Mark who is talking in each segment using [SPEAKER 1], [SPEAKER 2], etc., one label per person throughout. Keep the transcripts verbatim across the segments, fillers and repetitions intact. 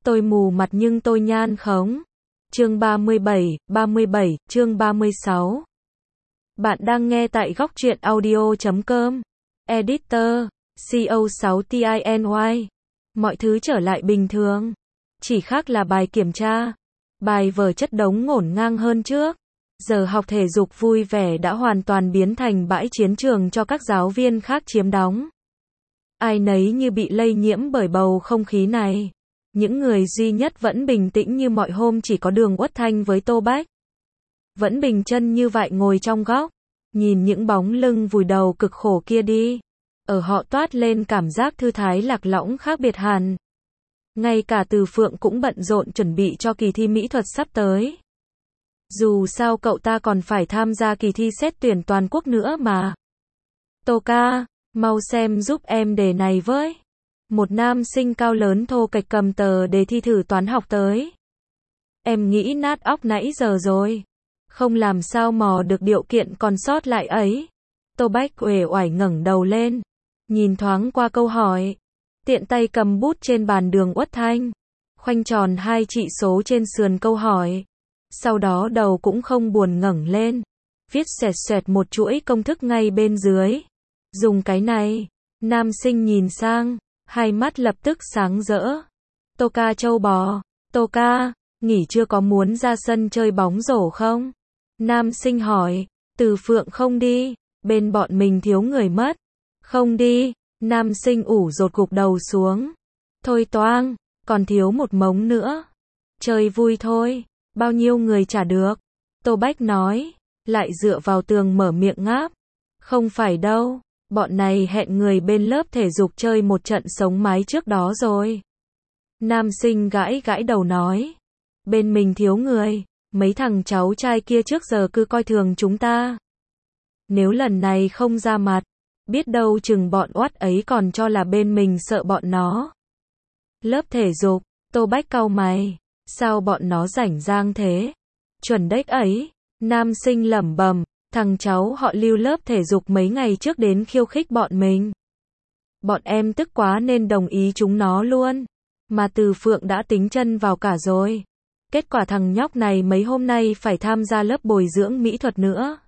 [SPEAKER 1] Tôi mù mặt nhưng tôi nhan khống. Chương ba mươi bảy, ba mươi bảy, chương ba mươi sáu. Bạn đang nghe tại góc truyện audio chấm com. Editor, C O sáu T I N Y. Mọi thứ trở lại bình thường. Chỉ khác là bài kiểm tra. Bài vở chất đống ngổn ngang hơn trước. Giờ học thể dục vui vẻ đã hoàn toàn biến thành bãi chiến trường cho các giáo viên khác chiếm đóng. Ai nấy như bị lây nhiễm bởi bầu không khí này. Những người duy nhất vẫn bình tĩnh như mọi hôm chỉ có Đường Uất Thanh với Tô Bách. Vẫn bình chân như vậy ngồi trong góc, nhìn những bóng lưng vùi đầu cực khổ kia đi. Ở họ toát lên cảm giác thư thái lạc lõng khác biệt hẳn. Ngay cả Từ Phượng cũng bận rộn chuẩn bị cho kỳ thi mỹ thuật sắp tới. Dù sao cậu ta còn phải tham gia kỳ thi xét tuyển toàn quốc nữa mà. Tô ca, mau xem giúp em đề này với. Một nam sinh cao lớn thô kệch cầm tờ đề thi thử toán học tới. Em nghĩ nát óc nãy giờ rồi. Không làm sao mò được điều kiện còn sót lại ấy. Tô Bách uể oải ngẩng đầu lên. Nhìn thoáng qua câu hỏi. Tiện tay cầm bút trên bàn Đường Uất Thanh. Khoanh tròn hai trị số trên sườn câu hỏi. Sau đó đầu cũng không buồn ngẩng lên. Viết xoẹt xoẹt một chuỗi công thức ngay bên dưới. Dùng cái này. Nam sinh nhìn sang. Hai mắt lập tức sáng rỡ. Tô ca châu bò. Tô ca, nghỉ chưa có muốn ra sân chơi bóng rổ không? Nam sinh hỏi. Từ Phượng không đi. Bên bọn mình thiếu người mất. Không đi. Nam sinh ủ rột gục đầu xuống. Thôi toang, còn thiếu một mống nữa. Chơi vui thôi. Bao nhiêu người trả được? Tô Bách nói. Lại dựa vào tường mở miệng ngáp. Không phải đâu. Bọn này hẹn người bên lớp thể dục chơi một trận sống mái trước đó rồi. Nam sinh gãi gãi đầu nói. Bên mình thiếu người. Mấy thằng cháu trai kia trước giờ cứ coi thường chúng ta. Nếu lần này không ra mặt, biết đâu chừng bọn oắt ấy còn cho là bên mình sợ bọn nó. Lớp thể dục, Tô Bách cau mày. Sao bọn nó rảnh rang thế? Chuẩn đếch ấy. Nam sinh lẩm bẩm. Thằng cháu họ Lưu lớp thể dục mấy ngày trước đến khiêu khích bọn mình. Bọn em tức quá nên đồng ý chúng nó luôn. Mà Từ Phượng đã tính chân vào cả rồi. Kết quả thằng nhóc này mấy hôm nay phải tham gia lớp bồi dưỡng mỹ thuật nữa.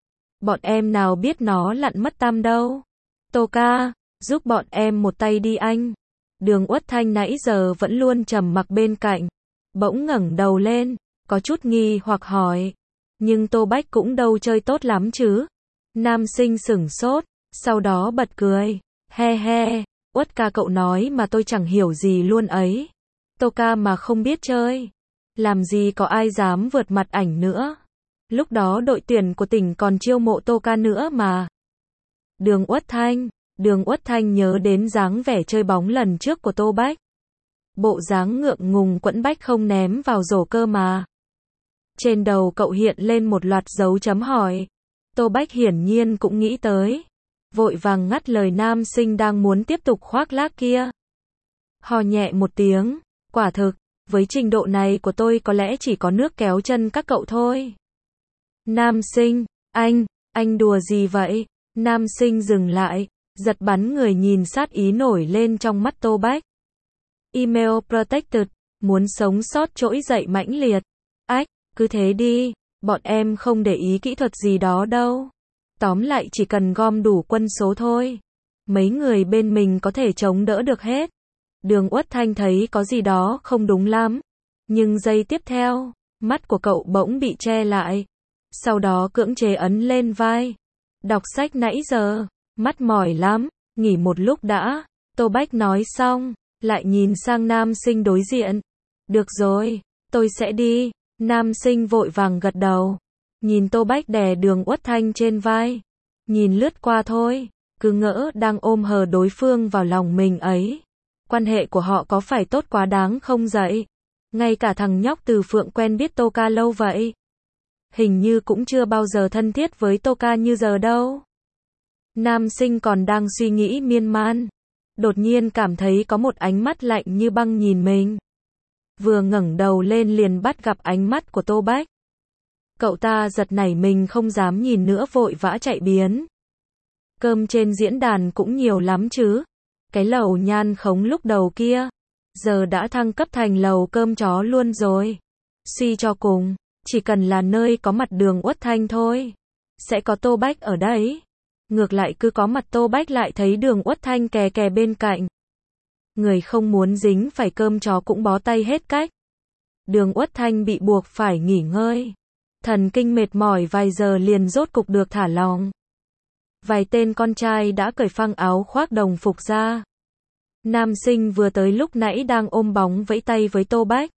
[SPEAKER 1] Bọn em nào biết nó lặn mất tăm đâu. Tô ca, giúp bọn em một tay đi anh. Đường Uất Thanh nãy giờ vẫn luôn trầm mặc bên cạnh. Bỗng ngẩng đầu lên, có chút nghi hoặc hỏi. Nhưng Tô Bách cũng đâu chơi tốt lắm chứ. Nam sinh sửng sốt, sau đó bật cười. He he, Uất ca cậu nói mà tôi chẳng hiểu gì luôn ấy. Tô ca mà không biết chơi. Làm gì có ai dám vượt mặt ảnh nữa. Lúc đó đội tuyển của tỉnh còn chiêu mộ Tô ca nữa mà. Đường Uất Thanh, Đường Uất Thanh nhớ đến dáng vẻ chơi bóng lần trước của Tô Bách. Bộ dáng ngượng ngùng quẫn bách không ném vào rổ cơ mà. Trên đầu cậu hiện lên một loạt dấu chấm hỏi. Tô Bách hiển nhiên cũng nghĩ tới. Vội vàng ngắt lời nam sinh đang muốn tiếp tục khoác lác kia. Hò nhẹ một tiếng. Quả thực, với trình độ này của tôi có lẽ chỉ có nước kéo chân các cậu thôi. Nam sinh, anh, anh đùa gì vậy? Nam sinh dừng lại, giật bắn người nhìn sát ý nổi lên trong mắt Tô Bách. Email protected, muốn sống sót trỗi dậy mãnh liệt. Ách, cứ thế đi, bọn em không để ý kỹ thuật gì đó đâu. Tóm lại chỉ cần gom đủ quân số thôi. Mấy người bên mình có thể chống đỡ được hết. Đường Uất Thanh thấy có gì đó không đúng lắm. Nhưng giây tiếp theo, mắt của cậu bỗng bị che lại. Sau đó cưỡng chế ấn lên vai. Đọc sách nãy giờ, mắt mỏi lắm, nghỉ một lúc đã. Tô Bách nói xong, lại nhìn sang nam sinh đối diện. Được rồi, tôi sẽ đi. Nam sinh vội vàng gật đầu. Nhìn Tô Bách đè Đường Uất Thanh trên vai. Nhìn lướt qua thôi, cứ ngỡ đang ôm hờ đối phương vào lòng mình ấy. Quan hệ của họ có phải tốt quá đáng không dậy? Ngay cả thằng nhóc Từ Phượng quen biết Tô ca lâu vậy. Hình như cũng chưa bao giờ thân thiết với Tô ca như giờ đâu. Nam sinh còn đang suy nghĩ miên man. Đột nhiên cảm thấy có một ánh mắt lạnh như băng nhìn mình. Vừa ngẩng đầu lên liền bắt gặp ánh mắt của Tô Bách. Cậu ta giật nảy mình không dám nhìn nữa vội vã chạy biến. Cơm trên diễn đàn cũng nhiều lắm chứ. Cái lẩu nhan khống lúc đầu kia. giờ đã thăng cấp thành lầu cơm chó luôn rồi. Suy cho cùng, chỉ cần là nơi có mặt Đường Uất Thanh thôi, sẽ có Tô Bách ở đấy. Ngược lại cứ có mặt Tô Bách lại thấy Đường Uất Thanh kè kè bên cạnh. Người không muốn dính phải cơm chó cũng bó tay hết cách. Đường Uất Thanh bị buộc phải nghỉ ngơi. Thần kinh mệt mỏi vài giờ liền rốt cục được thả lỏng. Vài tên con trai đã cởi phăng áo khoác đồng phục ra. Nam sinh vừa tới lúc nãy đang ôm bóng vẫy tay với Tô Bách.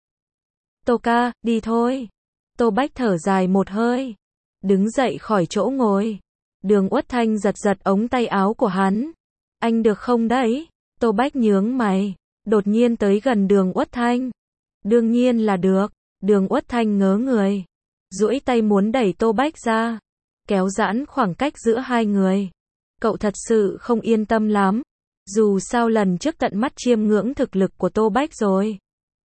[SPEAKER 1] Tô ca, đi thôi. Tô Bách thở dài một hơi. Đứng dậy khỏi chỗ ngồi. Đường Uất Thanh giật giật ống tay áo của hắn. Anh được không đấy? Tô Bách nhướng mày. Đột nhiên tới gần Đường Uất Thanh. Đương nhiên là được. Đường Uất Thanh ngớ người. Duỗi tay muốn đẩy Tô Bách ra. Kéo giãn khoảng cách giữa hai người. Cậu thật sự không yên tâm lắm. Dù sao lần trước tận mắt chiêm ngưỡng thực lực của Tô Bách rồi.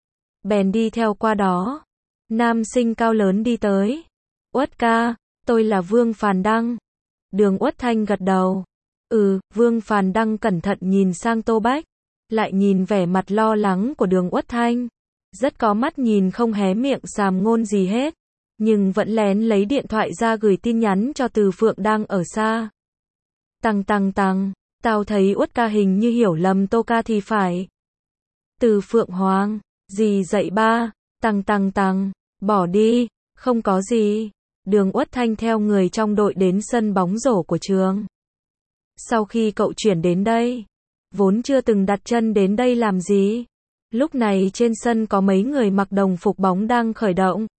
[SPEAKER 1] Bèn đi theo qua đó. Nam sinh cao lớn đi tới. Uất ca, tôi là Vương Phàn Đăng. Đường Uất Thanh gật đầu. Ừ, Vương Phàn Đăng cẩn thận nhìn sang Tô Bách. Lại nhìn vẻ mặt lo lắng của Đường Uất Thanh. Rất có mắt nhìn không hé miệng sàm ngôn gì hết. Nhưng vẫn lén lấy điện thoại ra gửi tin nhắn cho Từ Phượng đang ở xa. Tăng tăng tăng, tao thấy Uất ca hình như hiểu lầm Tô ca thì phải. Từ Phượng Hoàng, gì dậy ba, tăng tăng tăng, bỏ đi, không có gì. Đường Uất Thanh theo người trong đội đến sân bóng rổ của trường. Sau khi cậu chuyển đến đây, vốn chưa từng đặt chân đến đây làm gì. Lúc này trên sân có mấy người mặc đồng phục bóng đang khởi động.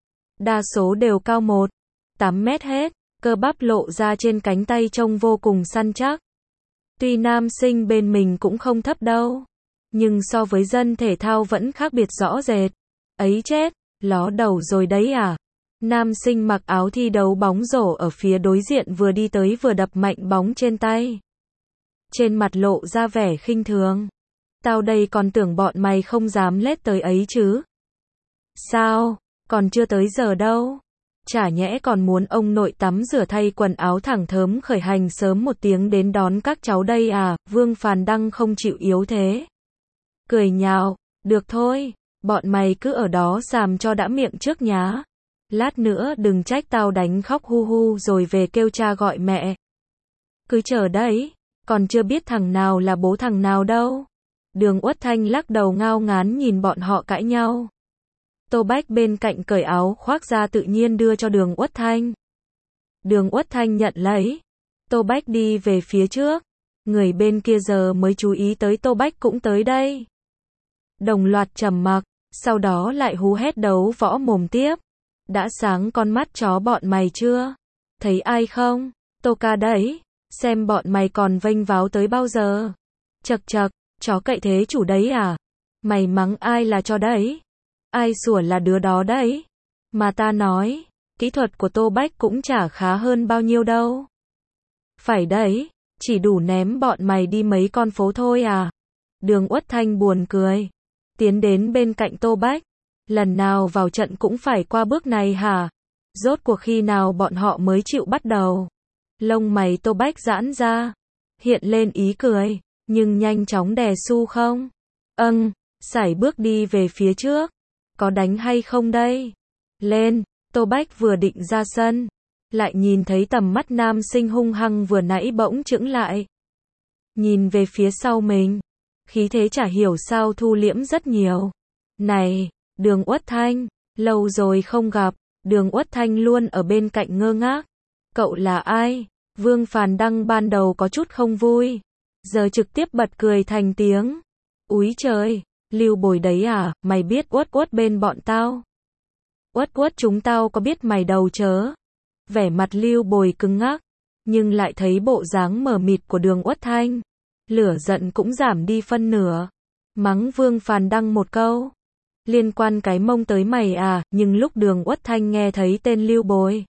[SPEAKER 1] Đa số đều cao một phẩy tám mét hết, cơ bắp lộ ra trên cánh tay trông vô cùng săn chắc. Tuy nam sinh bên mình cũng không thấp đâu, nhưng so với dân thể thao vẫn khác biệt rõ rệt. Ấy chết, ló đầu rồi đấy à? Nam sinh mặc áo thi đấu bóng rổ ở phía đối diện vừa đi tới vừa đập mạnh bóng trên tay. Trên mặt lộ ra vẻ khinh thường. Tao đây còn tưởng bọn mày không dám lết tới ấy chứ. Sao? Còn chưa tới giờ đâu. Chả nhẽ còn muốn ông nội tắm rửa thay quần áo thẳng thớm khởi hành sớm một tiếng đến đón các cháu đây à? Vương Phàn Đăng không chịu yếu thế. Cười nhạo, được thôi, bọn mày cứ ở đó sàm cho đã miệng trước nhá. Lát nữa đừng trách tao đánh khóc hu hu rồi về kêu cha gọi mẹ. Cứ chờ đấy, còn chưa biết thằng nào là bố thằng nào đâu. Đường Uất Thanh lắc đầu ngao ngán nhìn bọn họ cãi nhau. Tô Bách bên cạnh cởi áo khoác ra tự nhiên đưa cho Đường Uất Thanh. Đường Uất Thanh nhận lấy. Tô Bách đi về phía trước. Người bên kia giờ mới chú ý tới Tô Bách cũng tới đây. Đồng loạt trầm mặc, sau đó lại hú hét đấu võ mồm tiếp. Đã sáng con mắt chó bọn mày chưa? Thấy ai không? Tô ca đấy. Xem bọn mày còn vênh váo tới bao giờ? Chật chật, chó cậy thế chủ đấy à? Mày mắng ai là chó đấy? Ai sủa là đứa đó đấy? Mà ta nói, kỹ thuật của Tô Bách cũng chả khá hơn bao nhiêu đâu. Phải đấy, chỉ đủ ném bọn mày đi mấy con phố thôi à? Đường Uất Thanh buồn cười. Tiến đến bên cạnh Tô Bách. Lần nào vào trận cũng phải qua bước này hả? Rốt cuộc khi nào bọn họ mới chịu bắt đầu? Lông mày Tô Bách giãn ra. Hiện lên ý cười, nhưng nhanh chóng đè su không? Âng, sải bước đi về phía trước. Có đánh hay không đây? Lên, Tô Bách vừa định ra sân. Lại nhìn thấy tầm mắt nam sinh hung hăng vừa nãy bỗng chững lại. Nhìn về phía sau mình. Khí thế chả hiểu sao thu liễm rất nhiều. Này, Đường Uất Thanh, lâu rồi không gặp. Đường Uất Thanh luôn ở bên cạnh ngơ ngác. Cậu là ai? Vương Phàn Đăng ban đầu có chút không vui. Giờ trực tiếp bật cười thành tiếng. Úi trời, Lưu Bồi đấy à, mày biết Uất Uất bên bọn tao. Uất Uất chúng tao có biết mày đâu chớ. Vẻ mặt Lưu Bồi cứng ngắc, nhưng lại thấy bộ dáng mờ mịt của Đường Uất Thanh. Lửa giận cũng giảm đi phân nửa. Mắng Vương Phàn Đăng một câu. Liên quan cái mông tới mày à, nhưng lúc Đường Uất Thanh nghe thấy tên Lưu Bồi.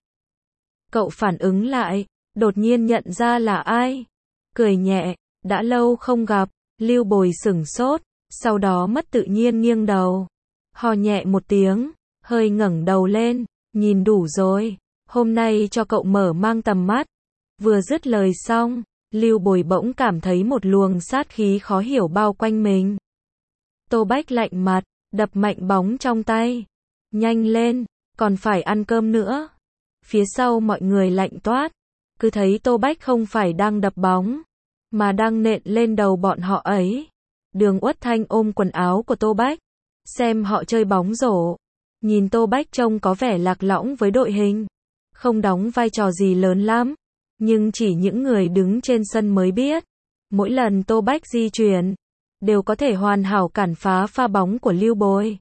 [SPEAKER 1] Cậu phản ứng lại, đột nhiên nhận ra là ai. Cười nhẹ, đã lâu không gặp, Lưu Bồi sửng sốt, sau đó mất tự nhiên nghiêng đầu. Hò nhẹ một tiếng, hơi ngẩng đầu lên, nhìn đủ rồi, hôm nay cho cậu mở mang tầm mắt. Vừa dứt lời xong, Lưu Bồi bỗng cảm thấy một luồng sát khí khó hiểu bao quanh mình. Tô Bách lạnh mặt, đập mạnh bóng trong tay. Nhanh lên, còn phải ăn cơm nữa. Phía sau mọi người lạnh toát, cứ thấy Tô Bách không phải đang đập bóng, mà đang nện lên đầu bọn họ ấy. Đường Uất Thanh ôm quần áo của Tô Bách, xem họ chơi bóng rổ. Nhìn Tô Bách trông có vẻ lạc lõng với đội hình, không đóng vai trò gì lớn lắm, nhưng chỉ những người đứng trên sân mới biết. Mỗi lần Tô Bách di chuyển, đều có thể hoàn hảo cản phá pha bóng của Lưu Bồi.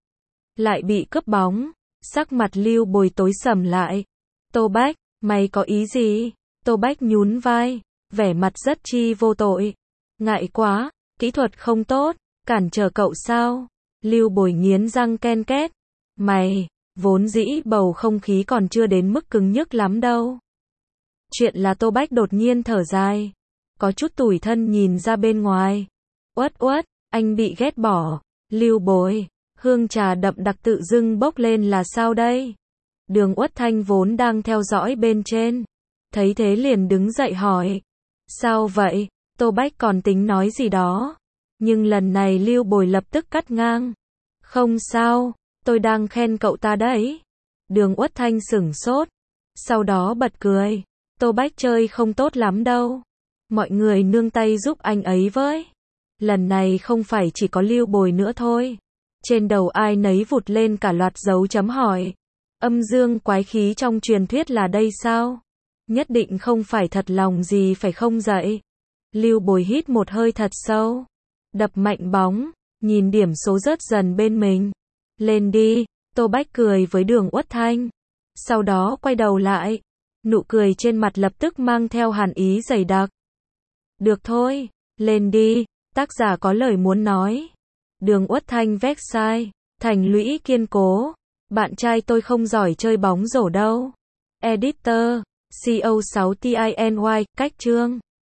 [SPEAKER 1] Lại bị cướp bóng, sắc mặt Lưu Bồi tối sầm lại. Tô Bách, mày có ý gì? Tô Bách nhún vai, vẻ mặt rất chi vô tội. Ngại quá, kỹ thuật không tốt, cản trở cậu sao? Lưu Bồi nghiến răng ken két. Mày, vốn dĩ bầu không khí còn chưa đến mức cứng nhức lắm đâu. Chuyện là Tô Bách đột nhiên thở dài, có chút tủi thân nhìn ra bên ngoài. Uất Uất, anh bị ghét bỏ. Lưu Bồi, hương trà đậm đặc tự dưng bốc lên là sao đây? Đường Uất Thanh vốn đang theo dõi bên trên, thấy thế liền đứng dậy hỏi. Sao vậy? Tô Bách còn tính nói gì đó, nhưng lần này Lưu Bồi lập tức cắt ngang. Không sao, tôi đang khen cậu ta đấy. Đường Uất Thanh sửng sốt, sau đó bật cười. Tô Bách chơi không tốt lắm đâu. Mọi người nương tay giúp anh ấy với. Lần này không phải chỉ có Lưu Bồi nữa thôi. Trên đầu ai nấy vụt lên cả loạt dấu chấm hỏi. Âm dương quái khí trong truyền thuyết là đây sao? Nhất định không phải thật lòng gì phải không dậy? Lưu Bồi hít một hơi thật sâu, đập mạnh bóng, nhìn điểm số rớt dần bên mình. Lên đi, Tô Bách cười với Đường Uất Thanh. Sau đó quay đầu lại, nụ cười trên mặt lập tức mang theo hàn ý dày đặc. Được thôi, lên đi, tác giả có lời muốn nói. Đường Uất Thanh vét sai, thành lũy kiên cố. Bạn trai tôi không giỏi chơi bóng rổ đâu. Editor, C O sáu T I N Y, cách chương.